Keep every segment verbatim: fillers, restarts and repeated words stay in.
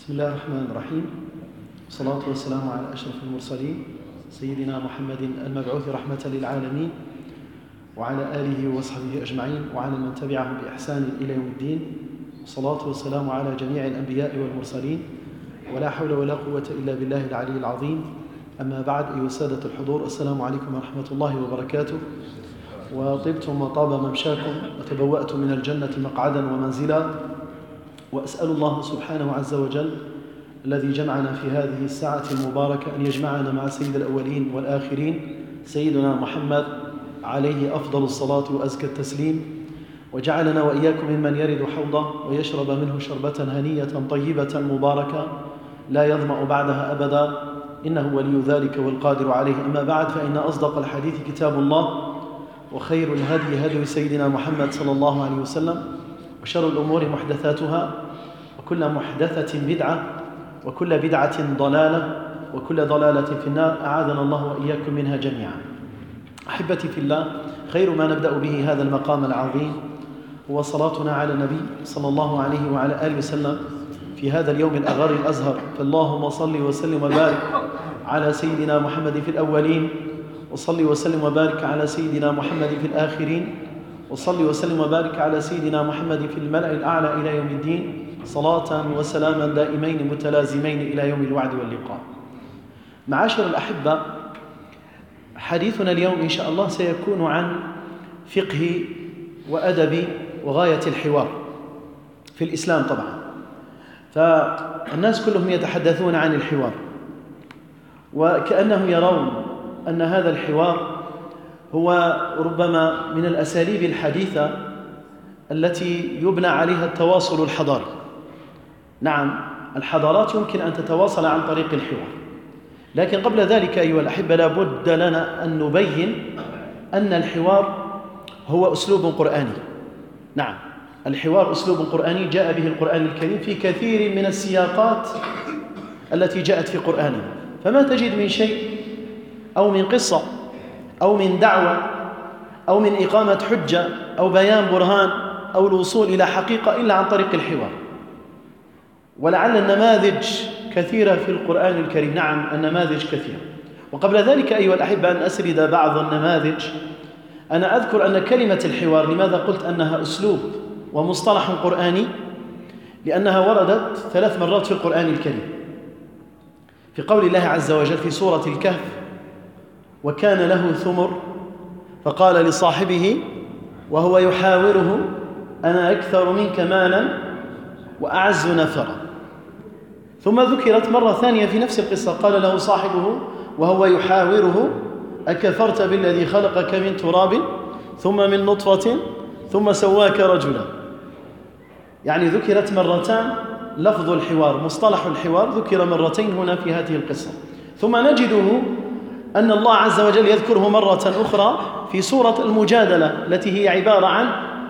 بسم الله الرحمن الرحيم، والصلاة والسلام على أشرف المرسلين سيدنا محمد المبعوث رحمة للعالمين وعلى آله وصحبه أجمعين وعلى من تبعهم بإحسان إلى يوم الدين. والصلاة والسلام على جميع الأنبياء والمرسلين، ولا حول ولا قوة إلا بالله العلي العظيم. أما بعد، أيها السادة الحضور، السلام عليكم ورحمة الله وبركاته. وطبتم وطاب ممشاكم وتبوأتم من الجنة مقعدا ومنزلا، وأسأل الله سبحانه عز وجل الذي جمعنا في هذه الساعة المباركة أن يجمعنا مع سيد الأولين والآخرين سيدنا محمد عليه أفضل الصلاة وأزكى التسليم، وجعلنا وإياكم ممن يرد حوضه ويشرب منه شربة هنية طيبة مباركة لا يظمأ بعدها أبدا، إنه ولي ذلك والقادر عليه. أما بعد، فإن أصدق الحديث كتاب الله، وخير الهدي هدي سيدنا محمد صلى الله عليه وسلم، وشر الأمور محدثاتها، وكل محدثة بدعة، وكل بدعة ضلالة، وكل ضلالة في النار، أعاذنا الله وإياكم منها جميعا. أحبتي في الله، خير ما نبدأ به هذا المقام العظيم هو صلاتنا على النبي صلى الله عليه وعلى آله وسلم في هذا اليوم الأغر الأزهر. فاللهم صل وسلم وبارك على سيدنا محمد في الأولين، وصل وسلم وبارك على سيدنا محمد في الآخرين، وصل وسلم وبارك على سيدنا محمد في الملأ الأعلى إلى يوم الدين، صلاة وسلاما دائمين متلازمين إلى يوم الوعد واللقاء. معاشر الأحبة، حديثنا اليوم إن شاء الله سيكون عن فقه وأدب وغاية الحوار في الإسلام. طبعا فالناس كلهم يتحدثون عن الحوار، وكأنهم يرون أن هذا الحوار هو ربما من الأساليب الحديثة التي يبنى عليها التواصل الحضاري. نعم، الحضارات يمكن أن تتواصل عن طريق الحوار، لكن قبل ذلك أيها الأحبة لا بد لنا أن نبين أن الحوار هو أسلوب قرآني. نعم، الحوار أسلوب قرآني جاء به القرآن الكريم في كثير من السياقات التي جاءت في قرآننا، فما تجد من شيء أو من قصة أو من دعوة أو من إقامة حجة أو بيان برهان أو الوصول إلى حقيقة إلا عن طريق الحوار. ولعل النماذج كثيرة في القرآن الكريم. نعم، النماذج كثيرة. وقبل ذلك أيها الأحبة أن أسرد بعض النماذج، أنا أذكر أن كلمة الحوار، لماذا قلت أنها أسلوب ومصطلح قرآني؟ لأنها وردت ثلاث مرات في القرآن الكريم. في قول الله عز وجل في سورة الكهف: وكان له ثمر فقال لصاحبه وهو يحاوره أنا أكثر منك مالا وأعز نفرا. ثم ذكرت مرة ثانية في نفس القصة، قال له صاحبه وهو يحاوره أكفرت بالذي خلقك من تراب ثم من نطفة ثم سواك رجلا. يعني ذكرت مرتان لفظ الحوار، مصطلح الحوار ذكر مرتين هنا في هذه القصة. ثم نجده أن الله عز وجل يذكره مرة أخرى في سورة المجادلة التي هي عبارة عن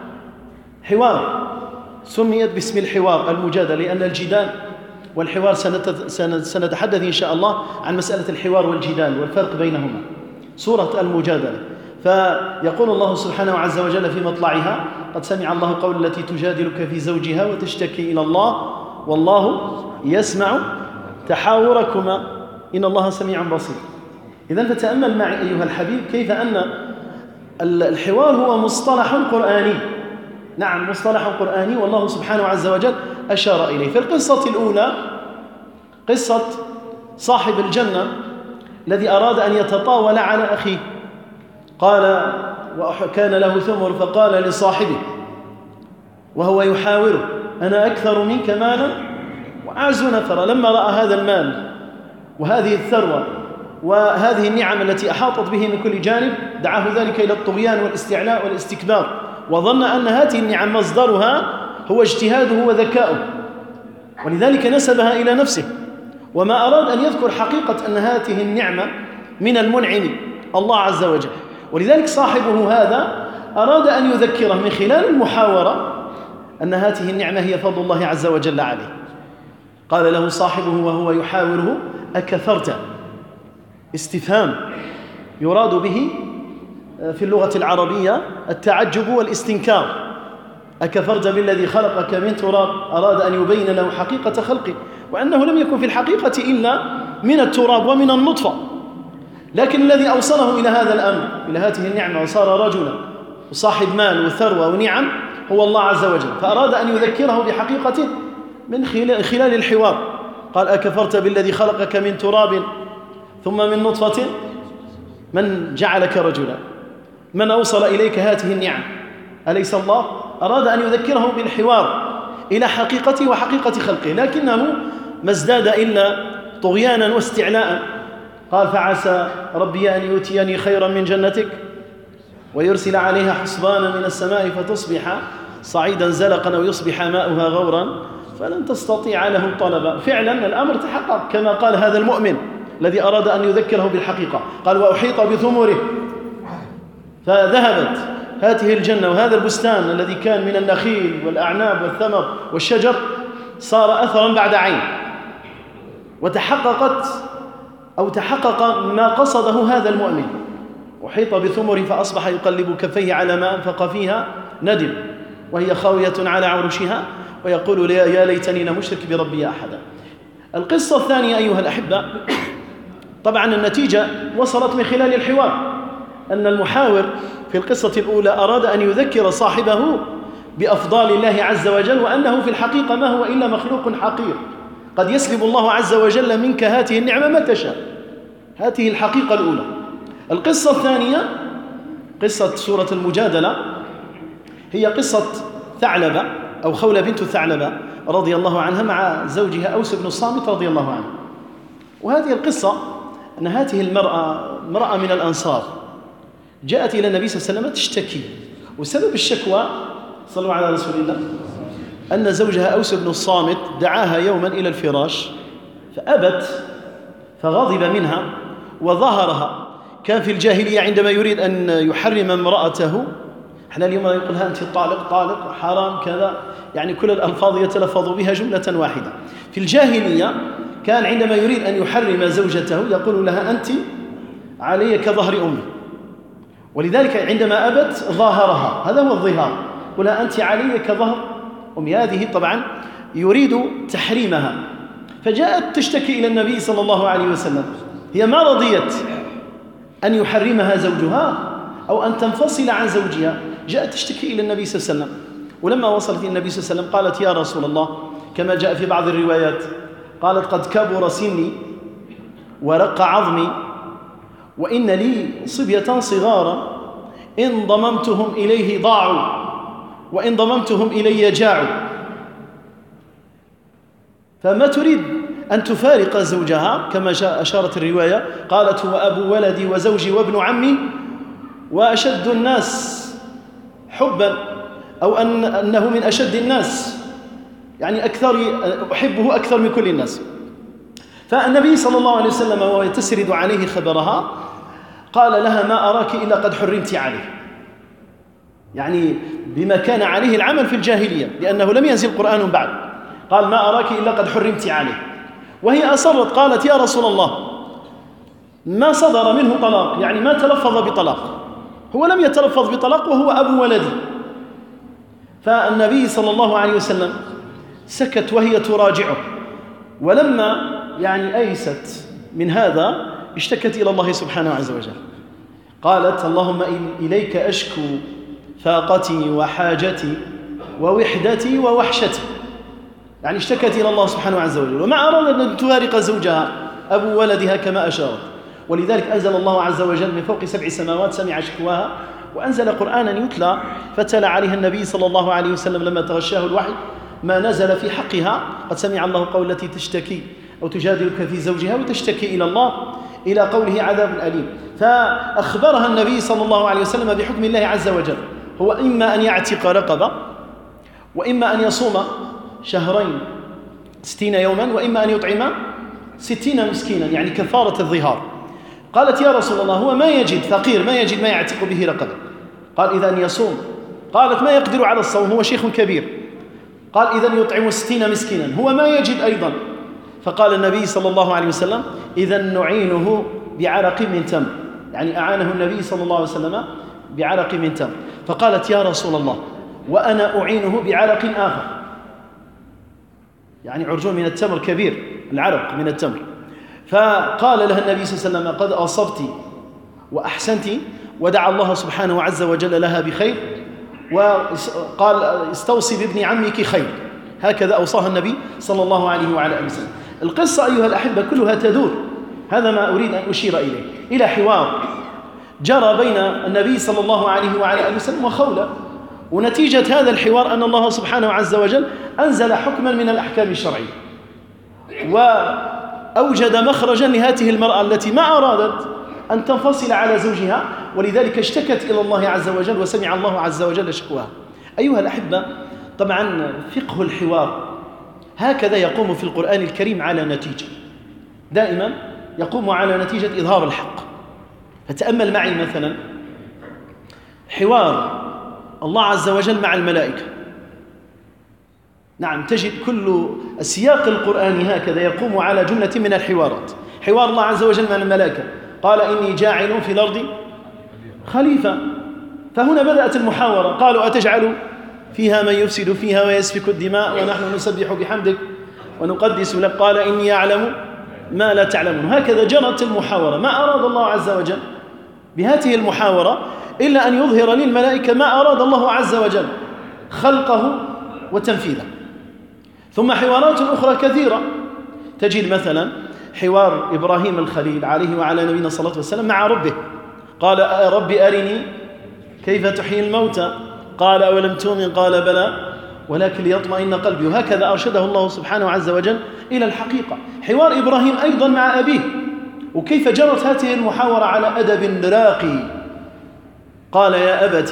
حوار، سميت باسم الحوار المجادلة لأن الجدال والحوار سنتحدث إن شاء الله عن مسألة الحوار والجدال والفرق بينهما. سورة المجادلة، فيقول الله سبحانه عز وجل في مطلعها: قد سمع الله قول التي تجادلك في زوجها وتشتكي إلى الله والله يسمع تحاوركما إن الله سميع بصير. إذن فتأمل معي أيها الحبيب كيف أن الحوار هو مصطلح قرآني. نعم، مصطلح قرآني، والله سبحانه عز وجل أشار إليه. في القصة الأولى قصة صاحب الجنة الذي أراد أن يتطاول على أخيه، قال وكان له ثمر فقال لصاحبه وهو يحاوره أنا أكثر منك مالا وأعز نفرا. لما رأى هذا المال وهذه الثروة وهذه النعم التي أحاطت به من كل جانب، دعاه ذلك إلى الطغيان والاستعلاء والاستكبار، وظن أن هذه النعم مصدرها هو اجتهاده وذكاؤه، ولذلك نسبها إلى نفسه، وما أراد أن يذكر حقيقة أن هذه النعمة من المنعم الله عز وجل. ولذلك صاحبه هذا أراد أن يذكره من خلال المحاورة أن هذه النعمة هي فضل الله عز وجل عليه. قال له صاحبه وهو يحاوره أكفرت، استفهام يراد به في اللغة العربية التعجب والاستنكار. أكفرت بالذي خلقك من تراب، أراد أن يبين له حقيقة خلقه، وأنه لم يكن في الحقيقة إلا من التراب ومن النطفة، لكن الذي أوصله إلى هذا الأمر، إلى هذه النعمة، وصار رجلا وصاحب مال وثروة ونعم، هو الله عز وجل. فأراد أن يذكره بحقيقة من خلال الحوار. قال: أكفرت بالذي خلقك من تراب ثم من نطفة؟ من جعلك رجلا؟ من أوصل إليك هذه النعم؟ أليس الله؟ أراد أن يذكره بالحوار إلى حقيقته وحقيقة خلقه، لكنه ما ازداد إلا طغيانا واستعلاء. قال: فعسى ربي أن يؤتيني خيرا من جنتك ويرسل عليها حسبانا من السماء فتصبح صعيدا زلقا أو يصبح ماؤها غورا فلن تستطيع له طلبا. فعلا الأمر تحقق كما قال هذا المؤمن الذي أراد أن يذكره بالحقيقة. قال: وأحيط بثمره، فذهبت هذه الجنة وهذا البستان الذي كان من النخيل والأعناب والثمر والشجر صار أثرا بعد عين، وتحققت أو تحقق ما قصده هذا المؤمن. أحيط بثمره فأصبح يقلب كفيه على ما أنفق فيها ندم وهي خاوية على عروشها ويقول: يا ليتني لم أشرك بربي أحدا. القصة الثانية أيها الأحبة، طبعا النتيجة وصلت من خلال الحوار، أن المحاور في القصة الأولى أراد أن يذكر صاحبه بأفضال الله عز وجل، وأنه في الحقيقة ما هو إلا مخلوق حقير، قد يسلب الله عز وجل منك هذه النعمة ما تشاء. هذه الحقيقة الأولى. القصة الثانية قصة سورة المجادلة، هي قصة ثعلبة أو خولة بنت ثعلبة رضي الله عنها مع زوجها أوس بن الصامت رضي الله عنه. وهذه القصة أن هذه المرأة امرأة من الأنصار جاءت إلى النبي صلى الله عليه وسلم تشتكي، وسبب الشكوى صلوا على رسول الله أن زوجها أوس بن الصامت دعاها يوما إلى الفراش فأبت، فغضب منها وظهرها. كان في الجاهلية عندما يريد أن يحرم امرأته، احنا اليوم يقول لها أنت طالق طالق حرام كذا، يعني كل الألفاظ يتلفظ بها جملة واحدة. في الجاهلية كان عندما يريد أن يحرم زوجته يقول لها أنت علي كظهر أمي، ولذلك عندما أبت ظاهرها، هذا هو الظهار، يقول لها أنت علي كظهر أمي. هذه طبعا يريد تحريمها، فجاءت تشتكي إلى النبي صلى الله عليه وسلم. هي ما رضيت أن يحرمها زوجها أو أن تنفصل عن زوجها، جاءت تشتكي إلى النبي صلى الله عليه وسلم. ولما وصلت إلى النبي صلى الله عليه وسلم قالت: يا رسول الله، كما جاء في بعض الروايات، قالت: قد كبر سني ورق عظمي وإن لي صبية صغارا إن ضممتهم إليه ضاعوا وإن ضممتهم إلي جاعوا. فما تريد أن تفارق زوجها كما أشارت الرواية، قالت: هو أبو ولدي وزوجي وابن عمي وأشد الناس حبا، أو أن أنه من أشد الناس، يعني أكثر أحبه أكثر من كل الناس. فالنبي صلى الله عليه وسلم وهو يتسرد عليه خبرها قال لها: ما أراك إلا قد حرمت عليه، يعني بما كان عليه العمل في الجاهلية لأنه لم ينزل القرآن بعد. قال: ما أراك إلا قد حرمت عليه. وهي أصرت قالت: يا رسول الله، ما صدر منه طلاق، يعني ما تلفظ بطلاق، هو لم يتلفظ بطلاق وهو أبو ولدي. فالنبي صلى الله عليه وسلم سكت وهي تراجعه، ولما يعني أيست من هذا اشتكت إلى الله سبحانه عز وجل، قالت: اللهم إليك أشكو فاقتي وحاجتي ووحدتي ووحشتي، يعني اشتكت إلى الله سبحانه عز وجل، ومع أراد أن تفارق زوجها أبو ولدها كما أشارت. ولذلك أنزل الله عز وجل من فوق سبع سماوات سمع شكواها، وأنزل قرآنا يتلى فتلا عليها النبي صلى الله عليه وسلم لما تغشاه الوحي ما نزل في حقها: قد سمع الله قول التي تشتكي أو تجادلك في زوجها وتشتكي إلى الله، إلى قوله عذاب أليم. فأخبرها النبي صلى الله عليه وسلم بحكم الله عز وجل، هو إما أن يعتق رقبة، وإما أن يصوم شهرين ستين يوما، وإما أن يطعم ستين مسكينا، يعني كفارة الظهار. قالت: يا رسول الله، هو ما يجد، فقير ما يجد ما يعتق به رقبة. قال: إذن يصوم. قالت: ما يقدر على الصوم، هو شيخ كبير. قال: إذن يطعم ستين مسكينا، هو ما يجد أيضا. فقال النبي صلى الله عليه وسلم: إذن نعينه بعرق من تمر، يعني أعانه النبي صلى الله عليه وسلم بعرق من تمر. فقالت: يا رسول الله، وأنا أعينه بعرق آخر. يعني عرجون من التمر كبير، العرق من التمر. فقال لها النبي صلى الله عليه وسلم: قد أصبت وأحسنت، ودعا الله سبحانه عز وجل لها بخير، وقال: استوصي بابن عمك خير. هكذا أوصاها النبي صلى الله عليه وعلى آله وسلم. القصة أيها الأحبة كلها تدور، هذا ما أريد أن أشير إليه، إلى حوار جرى بين النبي صلى الله عليه وعلى آله وسلم وخولة، ونتيجة هذا الحوار أن الله سبحانه عز وجل أنزل حكما من الأحكام الشرعية، وأوجد مخرجا لهذه المرأة التي ما أرادت أن تنفصل على زوجها، ولذلك اشتكت إلى الله عز وجل، وسمع الله عز وجل شكواها. أيها الأحبة، طبعا فقه الحوار هكذا يقوم في القرآن الكريم على نتيجة، دائما يقوم على نتيجة إظهار الحق. فتأمل معي مثلا حوار الله عز وجل مع الملائكة. نعم، تجد كل السياق القرآني هكذا يقوم على جملة من الحوارات. حوار الله عز وجل مع الملائكة، قال: إني جاعل في الأرض خليفة. فهنا بدأت المحاورة، قالوا: أتجعل فيها من يفسد فيها ويسفك الدماء ونحن نسبح بحمدك ونقدس لك، قال: إني أعلم ما لا تعلمون. هكذا جرت المحاورة. ما أراد الله عز وجل بهذه المحاورة إلا أن يظهر للملائكة ما أراد الله عز وجل، خلقه وتنفيذه. ثم حوارات أخرى كثيرة، تجد مثلا حوار إبراهيم الخليل عليه وعلى نبينا الصلاة والسلام مع ربه، قال: رب أرني كيف تحيي الموتى، قال: أولم تؤمن، قال: بلى ولكن ليطمئن قلبي. وهكذا أرشده الله سبحانه عز وجل إلى الحقيقة. حوار إبراهيم أيضا مع أبيه، وكيف جرت هذه المحاورة على أدب راقي. قال: يا أبت،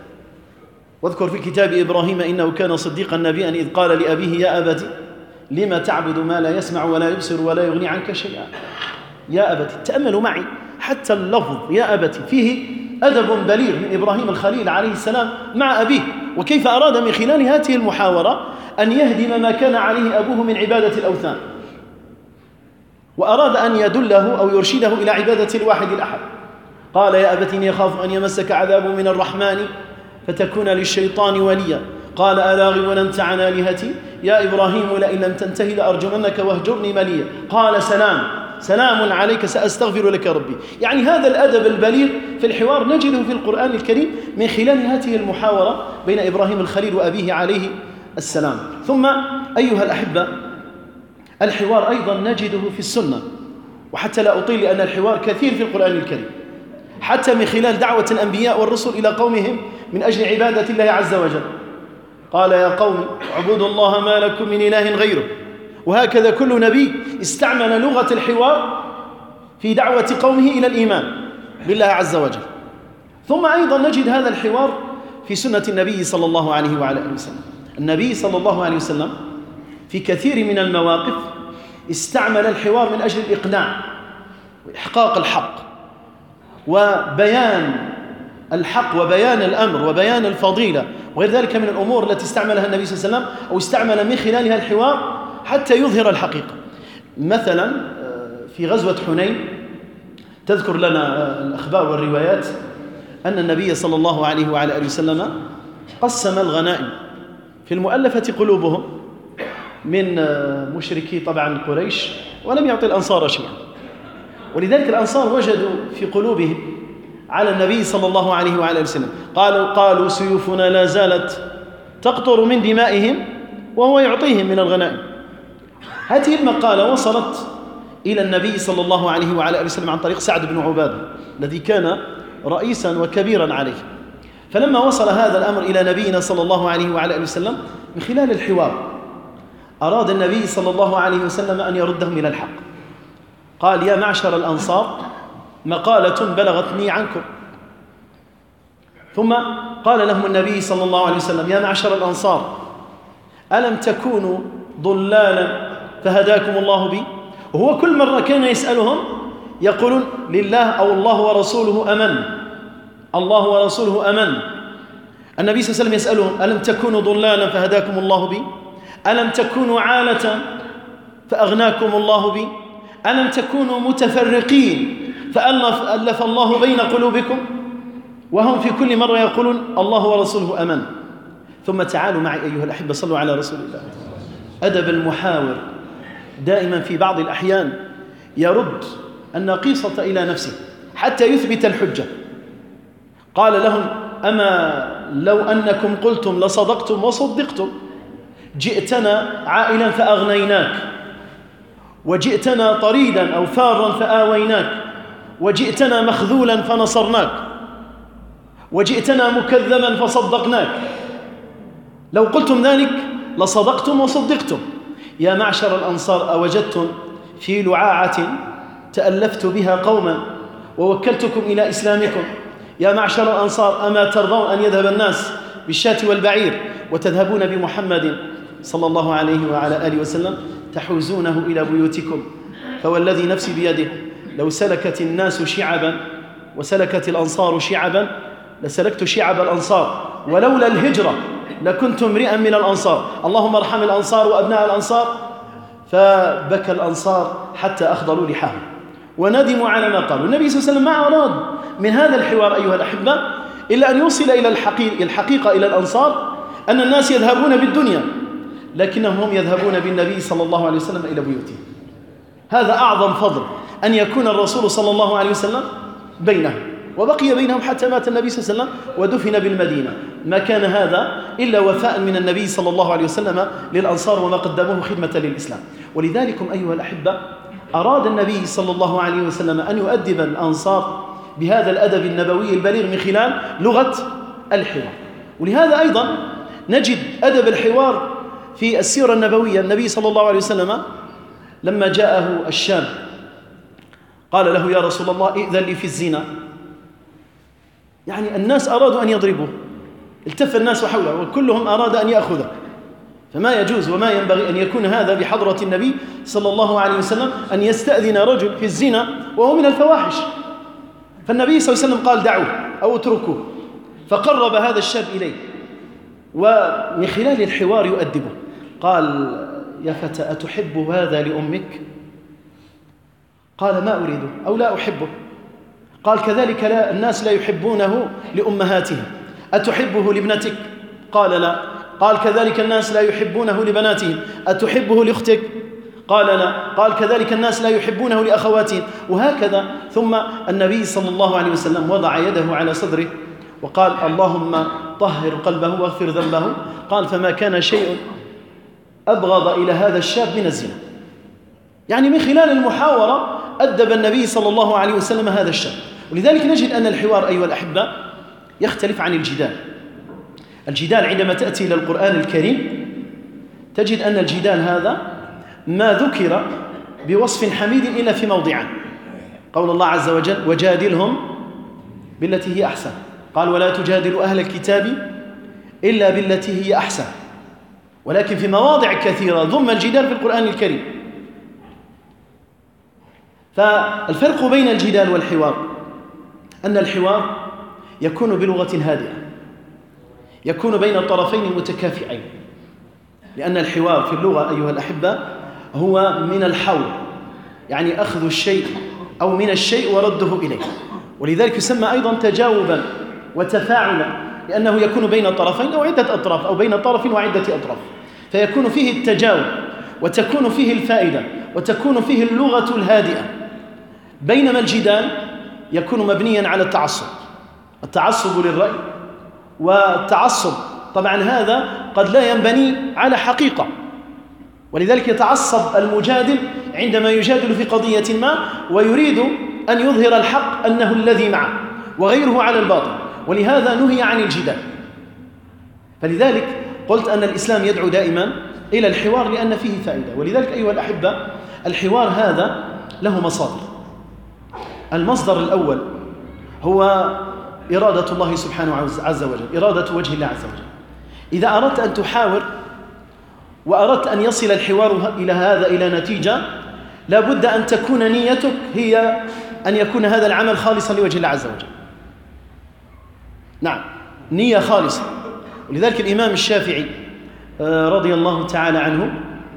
واذكر في كتاب إبراهيم إنه كان صديقا نبيا إذ قال لأبيه: يا أبت لما تعبد ما لا يسمع ولا يبصر ولا يغني عنك شيئا. يا أبت، تأملوا معي حتى اللفظ يا أبت فيه أدب بليغ من إبراهيم الخليل عليه السلام مع أبيه، وكيف أراد من خلال هذه المحاورة أن يهدم ما كان عليه أبوه من عبادة الأوثان، وأراد أن يدله أو يرشده إلى عبادة الواحد الأحد. قال: يا أبت إني أخاف أن يمسك عذاب من الرحمن فتكون للشيطان وليا، قال: أراغب أنت عن آلهتي يا إبراهيم لئن لم تنتهي لأرجمنك واهجرني مليا. قال: سلام سلام عليك سأستغفر لك ربي. يعني هذا الأدب البليغ في الحوار نجده في القرآن الكريم من خلال هذه المحاورة بين إبراهيم الخليل وأبيه عليه السلام. ثم أيها الأحبة، الحوار أيضا نجده في السنة، وحتى لا أطيل لأن الحوار كثير في القرآن الكريم، حتى من خلال دعوة الأنبياء والرسل إلى قومهم من أجل عبادة الله عز وجل. قال: يا قوم اعبدوا الله ما لكم من إله غيره. وهكذا كل نبي استعمل لغة الحوار في دعوة قومه إلى الإيمان بالله عز وجل. ثم أيضا نجد هذا الحوار في سنة النبي صلى الله عليه وعلى آله وسلم. النبي صلى الله عليه وسلم في كثير من المواقف استعمل الحوار من أجل الإقناع وإحقاق الحق وبيان الحق وبيان الأمر وبيان الفضيلة وغير ذلك من الأمور التي استعملها النبي صلى الله عليه وسلم أو استعمل من خلالها الحوار حتى يظهر الحقيقة. مثلا في غزوة حنين تذكر لنا الأخبار والروايات أن النبي صلى الله عليه وعلى آله وسلم قسم الغنائم في المؤلفة قلوبهم من مشركي طبعا قريش، ولم يعطي الأنصار شيئا، ولذلك الأنصار وجدوا في قلوبهم على النبي صلى الله عليه وعلى آله وسلم قالوا قالوا سيوفنا لا زالت تقطر من دمائهم وهو يعطيهم من الغنائم. هذه المقالة وصلت إلى النبي صلى الله عليه وعلى آله وسلم عن طريق سعد بن عبادة الذي كان رئيسا وكبيرا عليه. فلما وصل هذا الأمر إلى نبينا صلى الله عليه وعلى آله وسلم من خلال الحوار أراد النبي صلى الله عليه وسلم أن يردهم إلى الحق. قال: يا معشر الأنصار مقالة بلغتني عنكم. ثم قال لهم النبي صلى الله عليه وسلم: يا معشر الأنصار ألم تكونوا ضلالا فهداكم الله بي؟ وهو كل مرة كان يسألهم يقولون لله أو الله ورسوله أمن، الله ورسوله أمن. النبي صلى الله عليه وسلم يسألهم: ألم تكونوا ضلالا فهداكم الله بي؟ ألم تكونوا عالة فأغناكم الله بي؟ ألم تكونوا متفرقين فألف ألف الله بين قلوبكم؟ وهم في كل مرة يقولون الله ورسوله أمن. ثم تعالوا معي أيها الأحبة، صلوا على رسول الله. أدب المحاور دائما في بعض الأحيان يرد النقيصة إلى نفسه حتى يثبت الحجة. قال لهم: أما لو أنكم قلتم لصدقتم وصدقتم، جئتنا عائلا فأغنيناك، وجئتنا طريدا أو فارا فآويناك، وجئتنا مخذولا فنصرناك، وجئتنا مكذبا فصدقناك. لو قلتم ذلك لصدقتم وصدقتم. يا معشر الأنصار، أوجدتم في لعاعة تألفت بها قوما ووكلتكم إلى إسلامكم؟ يا معشر الأنصار، أما ترضون أن يذهب الناس بالشاة والبعير وتذهبون بمحمد صلى الله عليه وعلى آله وسلم تحوزونه إلى بيوتكم؟ فوالذي نفسي بيده لو سلكت الناس شعبا وسلكت الأنصار شعبا لسلكت شعب الأنصار، ولولا الهجرة لكنت امرئا من الأنصار. اللهم ارحم الأنصار وأبناء الأنصار. فبكى الأنصار حتى أخضروا لحاهم وندموا على ما قالوا. النبي صلى الله عليه وسلم ما أراد من هذا الحوار أيها الأحبة إلا أن يوصل إلى الحقيقة, الحقيقة إلى الأنصار أن الناس يذهبون بالدنيا، لكنهم هم يذهبون بالنبي صلى الله عليه وسلم إلى بيوتهم. هذا أعظم فضل، أن يكون الرسول صلى الله عليه وسلم بينهم، وبقي بينهم حتى مات النبي صلى الله عليه وسلم ودفن بالمدينة. ما كان هذا إلا وفاء من النبي صلى الله عليه وسلم للأنصار وما قدموه خدمة للإسلام. ولذلك أيها الأحبة أراد النبي صلى الله عليه وسلم أن يؤدب الأنصار بهذا الأدب النبوي البليغ من خلال لغة الحوار. ولهذا أيضا نجد أدب الحوار في السيرة النبوية. النبي صلى الله عليه وسلم لما جاءه الشام قال له: يا رسول الله ائذن لي في الزنا. يعني الناس أرادوا أن يضربوه، التف الناس حوله وكلهم أراد أن يأخذه، فما يجوز وما ينبغي أن يكون هذا بحضرة النبي صلى الله عليه وسلم أن يستأذن رجل في الزنا وهو من الفواحش. فالنبي صلى الله عليه وسلم قال: دعوه أو اتركوه. فقرب هذا الشاب إليه ومن خلال الحوار يؤدبه. قال: يا فتى، أتحب هذا لأمك؟ قال: ما أريده أو لا أحبه. قال: كذلك لا الناس لا يحبونه لأمهاتهم. أتحبه لابنتك؟ قال: لا. قال: كذلك الناس لا يحبونه لبناتهم. أتحبه لأختك؟ قال: لا. قال: كذلك الناس لا يحبونه لأخواتهم. وهكذا. ثم النبي صلى الله عليه وسلم وضع يده على صدره وقال: اللهم طهر قلبه واغفر ذنبه. قال: فما كان شيء أبغض إلى هذا الشاب من الزنا. يعني من خلال المحاورة أدب النبي صلى الله عليه وسلم هذا الشاب. ولذلك نجد أن الحوار أيها الأحبة يختلف عن الجدال. الجدال عندما تأتي إلى القرآن الكريم تجد أن الجدال هذا ما ذكر بوصف حميد إلا في موضعان. قول الله عز وجل: وجادلهم بالتي هي أحسن. قال: ولا تجادلوا أهل الكتاب إلا بالتي هي أحسن. ولكن في مواضع كثيرة ضم الجدال في القرآن الكريم. فالفرق بين الجدال والحوار أن الحوار يكون بلغة هادئة، يكون بين الطرفين متكافئين، لأن الحوار في اللغة أيها الأحبة هو من الحور، يعني أخذ الشيء أو من الشيء ورده إليه. ولذلك يسمى أيضا تجاوبا وتفاعلا، لأنه يكون بين الطرفين أو عدة أطراف أو بين طرف وعدة أطراف، فيكون فيه التجاوب وتكون فيه الفائدة وتكون فيه اللغة الهادئة. بينما الجدال يكون مبنيا على التعصب، التعصب للرأي، والتعصب طبعا هذا قد لا ينبني على حقيقة. ولذلك يتعصب المجادل عندما يجادل في قضية ما ويريد أن يظهر الحق أنه الذي معه وغيره على الباطل، ولهذا نهي عن الجدال. فلذلك قلت أن الإسلام يدعو دائما إلى الحوار لأن فيه فائدة. ولذلك أيها الأحبة الحوار هذا له مصادر. المصدر الأول هو إرادة الله سبحانه عز وجل، إرادة وجه الله عز وجل. إذا أردت أن تحاور وأردت أن يصل الحوار إلى هذا إلى نتيجة، لا بد أن تكون نيتك هي أن يكون هذا العمل خالصا لوجه الله عز وجل. نعم، نية خالصة. ولذلك الإمام الشافعي رضي الله تعالى عنه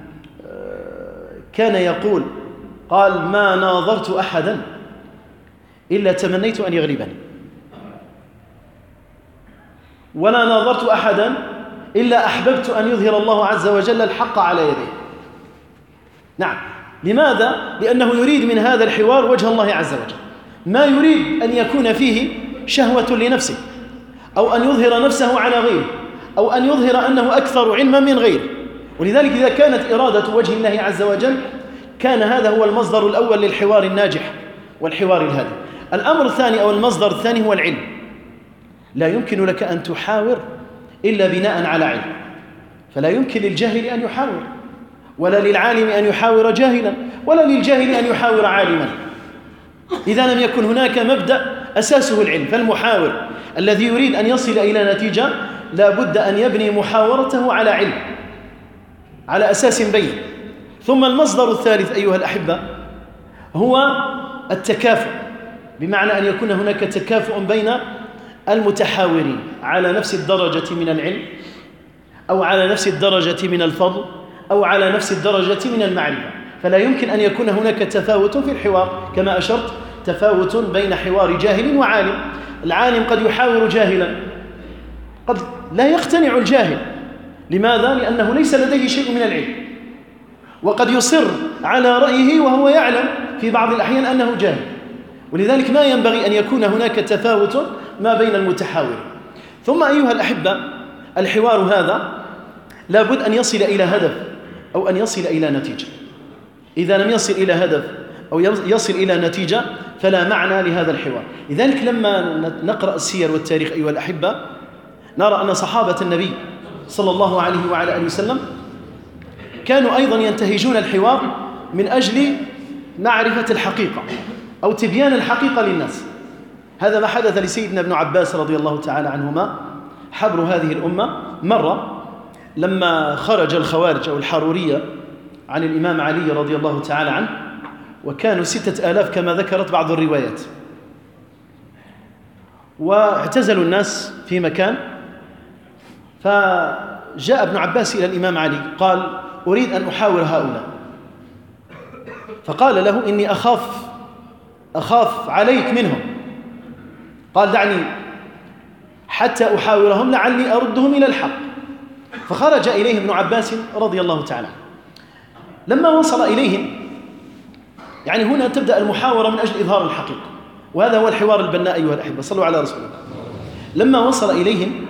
كان يقول، قال: ما ناظرت أحدا إلا تمنيت أن يغلبني، ولا ناظرت أحدا إلا أحببت أن يظهر الله عز وجل الحق على يديه. نعم، لماذا؟ لأنه يريد من هذا الحوار وجه الله عز وجل، ما يريد أن يكون فيه شهوة لنفسه أو أن يظهر نفسه على غيره أو أن يظهر أنه أكثر علما من غيره. ولذلك إذا كانت إرادة وجه الله عز وجل كان هذا هو المصدر الأول للحوار الناجح والحوار الهادئ. الأمر الثاني أو المصدر الثاني هو العلم. لا يمكن لك أن تحاور إلا بناء على علم، فلا يمكن للجاهل أن يحاور، ولا للعالم أن يحاور جاهلا، ولا للجاهل أن يحاور عالما إذا لم يكن هناك مبدأ أساسه العلم. فالمحاور الذي يريد أن يصل إلى نتيجة لا بد أن يبني محاورته على علم، على أساس بين. ثم المصدر الثالث أيها الأحبة هو التكافؤ، بمعنى أن يكون هناك تكافؤ بين المتحاورين على نفس الدرجة من العلم أو على نفس الدرجة من الفضل أو على نفس الدرجة من المعرفة. فلا يمكن أن يكون هناك تفاوت في الحوار كما أشرت، تفاوت بين حوار جاهل وعالم. العالم قد يحاور جاهلا، قد لا يقتنع الجاهل. لماذا؟ لأنه ليس لديه شيء من العلم، وقد يصر على رأيه وهو يعلم في بعض الأحيان أنه جاهل. ولذلك ما ينبغي أن يكون هناك تفاوت ما بين المتحاورين. ثم أيها الأحبة الحوار هذا لابد أن يصل إلى هدف أو أن يصل إلى نتيجة. إذا لم يصل إلى هدف أو يصل إلى نتيجة فلا معنى لهذا الحوار. لذلك لما نقرأ السير والتاريخ أيها الأحبة نرى أن صحابة النبي صلى الله عليه وعلى آله وسلم كانوا أيضا ينتهجون الحوار من أجل معرفة الحقيقة أو تبيان الحقيقة للناس. هذا ما حدث لسيدنا ابن عباس رضي الله تعالى عنهما حبر هذه الأمة. مرة لما خرج الخوارج أو الحرورية عن الإمام علي رضي الله تعالى عنه، وكانوا ستة آلاف كما ذكرت بعض الروايات، واعتزلوا الناس في مكان، فجاء ابن عباس إلى الإمام علي قال أريد أن أحاور هؤلاء. فقال له إني أخاف أخاف عليك منهم. قال دعني حتى أحاورهم لعلي أردهم إلى الحق. فخرج إليه ابن عباس رضي الله تعالى. لما وصل إليهم، يعني هنا تبدأ المحاورة من أجل إظهار الحقيقة، وهذا هو الحوار البناء أيها الأحبة. صلوا على رسول الله. لما وصل إليهم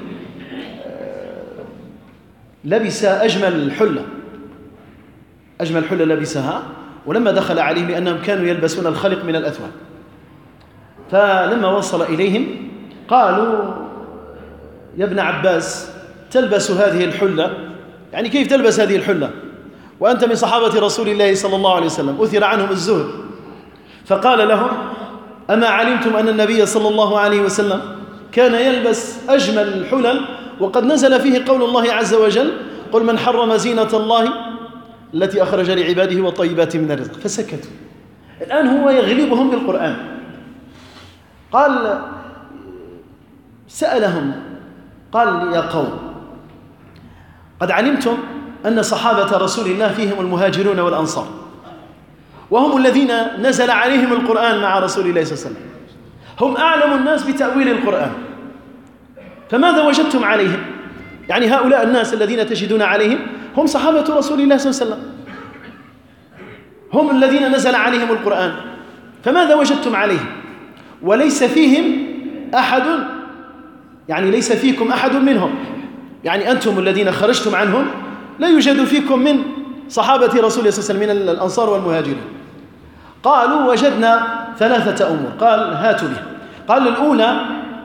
لبس أجمل حلة أجمل حلة لبسها، ولما دخل عليهم لأنهم كانوا يلبسون الخلق من الأثواب، فلما وصل إليهم قالوا يا ابن عباس تلبس هذه الحلة، يعني كيف تلبس هذه الحلة وأنت من صحابة رسول الله صلى الله عليه وسلم أثر عنهم الزهد؟ فقال لهم أما علمتم أن النبي صلى الله عليه وسلم كان يلبس أجمل الحلل وقد نزل فيه قول الله عز وجل قل من حرم زينة الله التي أخرج لعباده والطيبات من الرزق. فسكتوا. الآن هو يغلبهم بالقرآن. قال سألهم قال يا قوم قد علمتم أن صحابة رسول الله فيهم المهاجرون والأنصار، وهم الذين نزل عليهم القرآن مع رسول الله صلى الله عليه وسلم، هم أعلم الناس بتأويل القرآن، فماذا وجدتم عليهم؟ يعني هؤلاء الناس الذين تجدون عليهم هم صحابة رسول الله صلى الله عليه وسلم، هم الذين نزل عليهم القرآن، فماذا وجدتم عليهم؟ وليس فيهم أحد، يعني ليس فيكم أحد منهم، يعني أنتم الذين خرجتم عنهم لا يوجد فيكم من صحابة رسول الله صلى الله عليه وسلم من الأنصار والمهاجرين. قالوا وجدنا ثلاثة أمور. قال هاتوا به. قال الأولى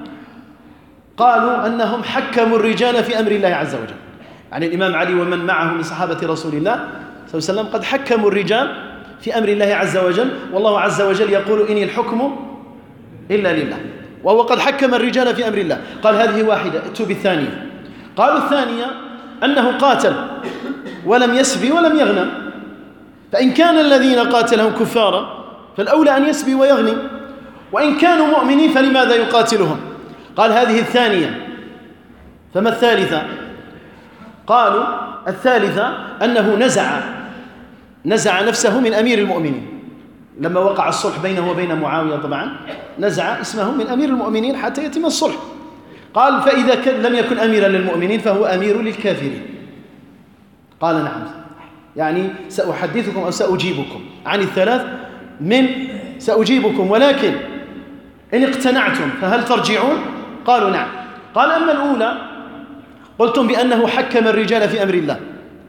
قالوا أنهم حكموا الرجال في أمر الله عز وجل، يعني الإمام علي ومن معه من صحابة رسول الله صلى الله عليه وسلم قد حكموا الرجال في أمر الله عز وجل، والله عز وجل يقول إني الحكم إلا لله، وهو قد حكم الرجال في أمر الله. قال هذه واحدة. اتوا بالثانية. قالوا الثانية أنه قاتل ولم يسبي ولم يغنم، فإن كان الذين قاتلهم كفارا فالأولى أن يسبي ويغنم، وإن كانوا مؤمنين فلماذا يقاتلهم؟ قال هذه الثانية. فما الثالثة؟ قالوا الثالثة أنه نزع نزع نفسه من أمير المؤمنين لما وقع الصلح بينه وبين معاوية، طبعا نزع اسمه من أمير المؤمنين حتى يتم الصلح. قال فإذا لم يكن أميرا للمؤمنين فهو أمير للكافرين. قال نعم، يعني سأحدثكم أو سأجيبكم عن الثلاث من سأجيبكم، ولكن إن اقتنعتم فهل ترجعون؟ قالوا نعم. قال أما الأولى قلتم بأنه حكم الرجال في أمر الله،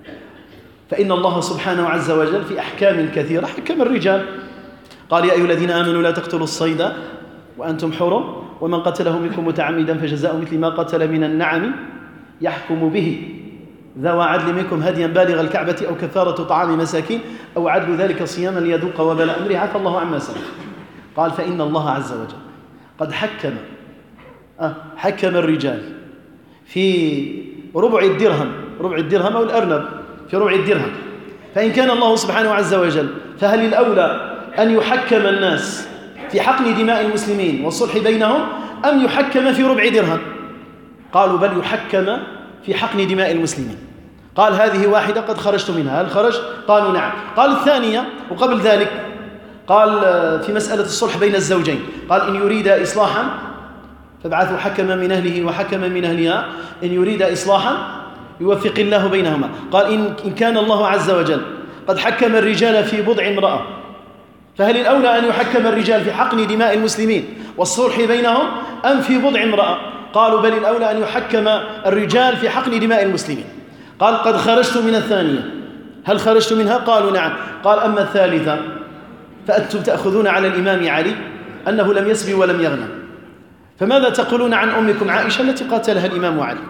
فإن الله سبحانه عز وجل في أحكام كثيرة حكم الرجال. قال يا أيها الذين آمنوا لا تقتلوا الصيد وأنتم حرم ومن قتله منكم متعمدا فجزاء مثل ما قتل من النعم يحكم به ذو عدل منكم هديا بالغ الكعبة أو كفارة طعام مساكين أو عدل ذلك صياما ليذوق وبال أمره عفى الله عما سلف. قال فإن الله عز وجل قد حكم أه حكم الرجال في ربع الدرهم، ربع الدرهم أو الأرنب في ربع الدرهم، فإن كان الله سبحانه عز وجل فهل الأولى أن يحكم الناس في حقن دماء المسلمين والصلح بينهم أم يحكم في ربع درهم؟ قالوا بل يحكم في حقن دماء المسلمين. قال هذه واحدة قد خرجت منها، هل خرج؟ قالوا نعم. قال الثانية وقبل ذلك قال في مسألة الصلح بين الزوجين، قال إن يريد إصلاحا فابعثوا حكما من أهله وحكما من أهلها إن يريد إصلاحا يوفق الله بينهما. قال إن, إن كان الله عز وجل قد حكم الرجال في بضع امرأة فهل الأولى أن يحكم الرجال في حقن دماء المسلمين والصلح بينهم أم في بضع امرأة؟ قالوا بل الأولى أن يحكم الرجال في حقن دماء المسلمين. قال قد خرجت من الثانية، هل خرجت منها؟ قالوا نعم. قال أما الثالثة فأنتم تأخذون على الإمام علي أنه لم يسبي ولم يغنم، فماذا تقولون عن أمكم عائشة التي قاتلها الإمام علي؟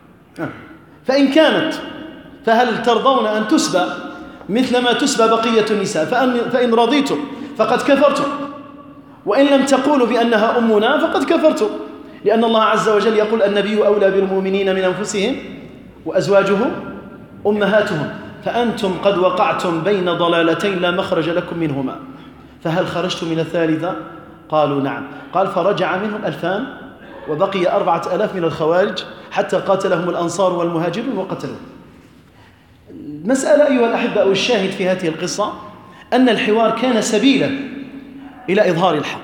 فإن كانت فهل ترضون أن تسبى مثل ما تسبى بقية النساء؟ فأن فإن رضيتم فقد كفرتم، وإن لم تقولوا بأنها أمنا فقد كفرتم، لأن الله عز وجل يقول النبي أولى بالمؤمنين من أنفسهم وأزواجه أمهاتهم، فأنتم قد وقعتم بين ضلالتين لا مخرج لكم منهما، فهل خرجتم من الثالثة؟ قالوا نعم. قال فرجع منهم ألفان وبقي أربعة ألاف من الخوارج حتى قاتلهم الأنصار والمهاجرون وقتلوهم. المسألة أيها الأحبة أو الشاهد في هذه القصة أن الحوار كان سبيلا إلى إظهار الحق،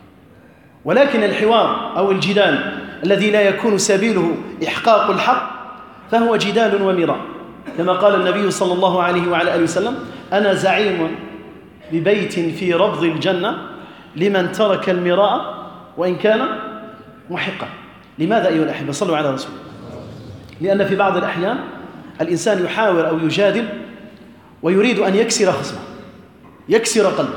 ولكن الحوار أو الجدال الذي لا يكون سبيله إحقاق الحق فهو جدال ومراء، كما قال النبي صلى الله عليه وعلى آله وسلم أنا زعيم ببيت في ربض الجنة لمن ترك المراء وإن كان محقا. لماذا أيها الأحبة؟ صلوا على رسول الله. لأن في بعض الأحيان الإنسان يحاور أو يجادل ويريد أن يكسر خصمه، يكسر قلبه،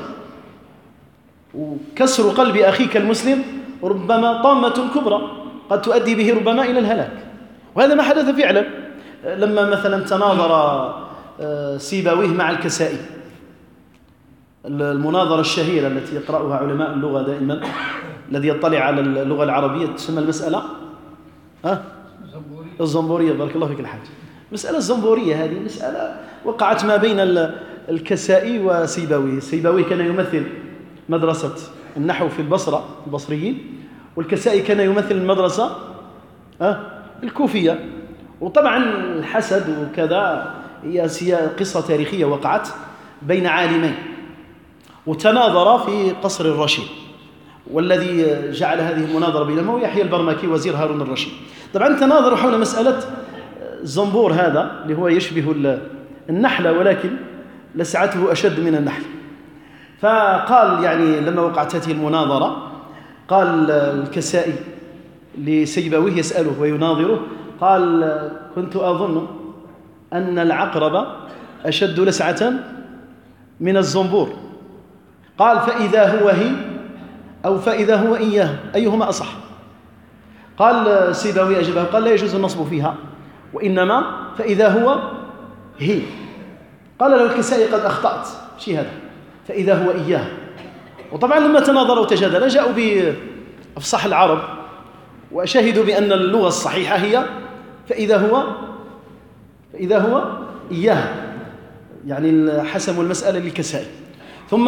وكسر قلب أخيك المسلم ربما طامة كبرى قد تؤدي به ربما إلى الهلاك، وهذا ما حدث فعلا لما مثلا تناظر سيبويه مع الكسائي، المناظرة الشهيرة التي يقرأها علماء اللغة دائما، الذي يطلع على اللغة العربية تسمى المسألة ها؟ الزنبورية. بارك الله فيك الحاج. مسألة الزنبورية هذه مسألة وقعت ما بين الكسائي وسيبويه. سيبويه كان يمثل مدرسة النحو في البصرة البصريين، والكسائي كان يمثل المدرسة ها؟ الكوفية. وطبعا الحسد وكذا هي قصة تاريخية وقعت بين عالمين وتناظرا في قصر الرشيد، والذي جعل هذه المناظرة بينهما هو يحيى البرمكي وزير هارون الرشيد. طبعا تناظروا حول مسألة الزنبور هذا اللي هو يشبه النحلة ولكن لسعته أشد من النحل. فقال يعني لما وقعت هذه المناظرة قال الكسائي لسيبويه يسأله ويناظره، قال كنت أظن أن العقرب أشد لسعة من الزنبور. قال فإذا هو هي أو فإذا هو إياه أيهما أصح؟ قال سيبويه أجابه قال لا يجوز النصب فيها، وإنما فإذا هو هي. قال له الكسائي قد أخطأت، شيء هذا فإذا هو إياه. وطبعا لما تناظروا وتجادلوا جاءوا بأفصح العرب وشهدوا بأن اللغة الصحيحة هي فإذا هو فإذا هو إياه، يعني حسموا المسألة للكسائي. ثم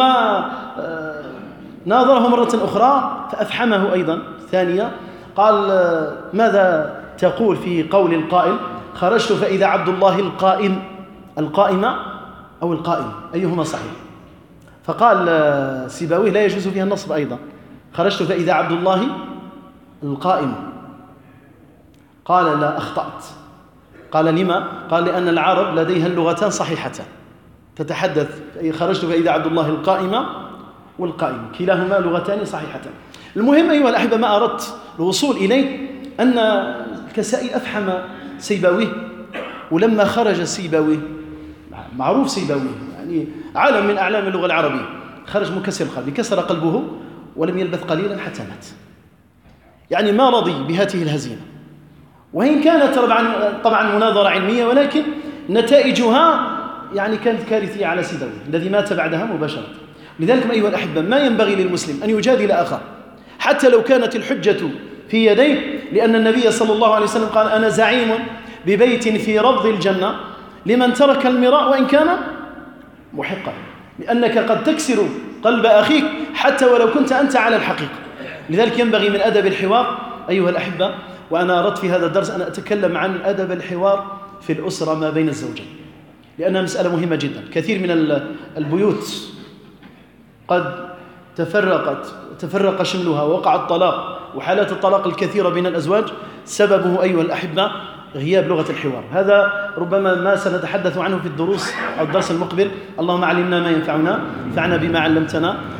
ناظره مرة أخرى فأفحمه أيضا ثانية، قال ماذا تقول في قول القائل خرجت فإذا عبد الله القائم القائمة أو القائم أيهما صحيح؟ فقال سيبويه لا يجوز فيها النصب أيضا، خرجت فإذا عبد الله القائم قال لا، أخطأت. قال لما؟ قال لأن العرب لديها اللغتان صحيحتان تتحدث، خرجت فإذا عبد الله القائمة والقائم، كلاهما لغتان صحيحتان. المهم أيها الأحبة، ما أردت الوصول إليه أن الكسائي أفحم سيبويه، ولما خرج سيبويه، معروف سيبويه يعني عالم من أعلام اللغة العربية، خرج منكسر القلب، كسر قلبه ولم يلبث قليلا حتى مات. يعني ما رضي بهذه الهزيمة، وإن كانت طبعا طبعا مناظرة علمية، ولكن نتائجها يعني كانت كارثية على سيبويه الذي مات بعدها مباشرة. لذلك أيها الأحبة، ما ينبغي للمسلم أن يجادل أخاه حتى لو كانت الحجة في يديه، لأن النبي صلى الله عليه وسلم قال: أنا زعيم ببيت في ربض الجنة لمن ترك المراء وإن كان محقا، لأنك قد تكسر قلب أخيك حتى ولو كنت أنت على الحقيقة. لذلك ينبغي من أدب الحوار أيها الأحبة، وأنا أردت في هذا الدرس أن أتكلم عن أدب الحوار في الأسرة ما بين الزوجين، لأنها مسألة مهمة جدا. كثير من البيوت قد تفرقت تفرق شملها ووقع الطلاق، وحالات الطلاق الكثيرة بين الأزواج سببه أيها الأحبة غياب لغة الحوار. هذا ربما ما سنتحدث عنه في الدروس أو الدرس المقبل. اللهم علمنا ما ينفعنا، انفعنا بما علمتنا.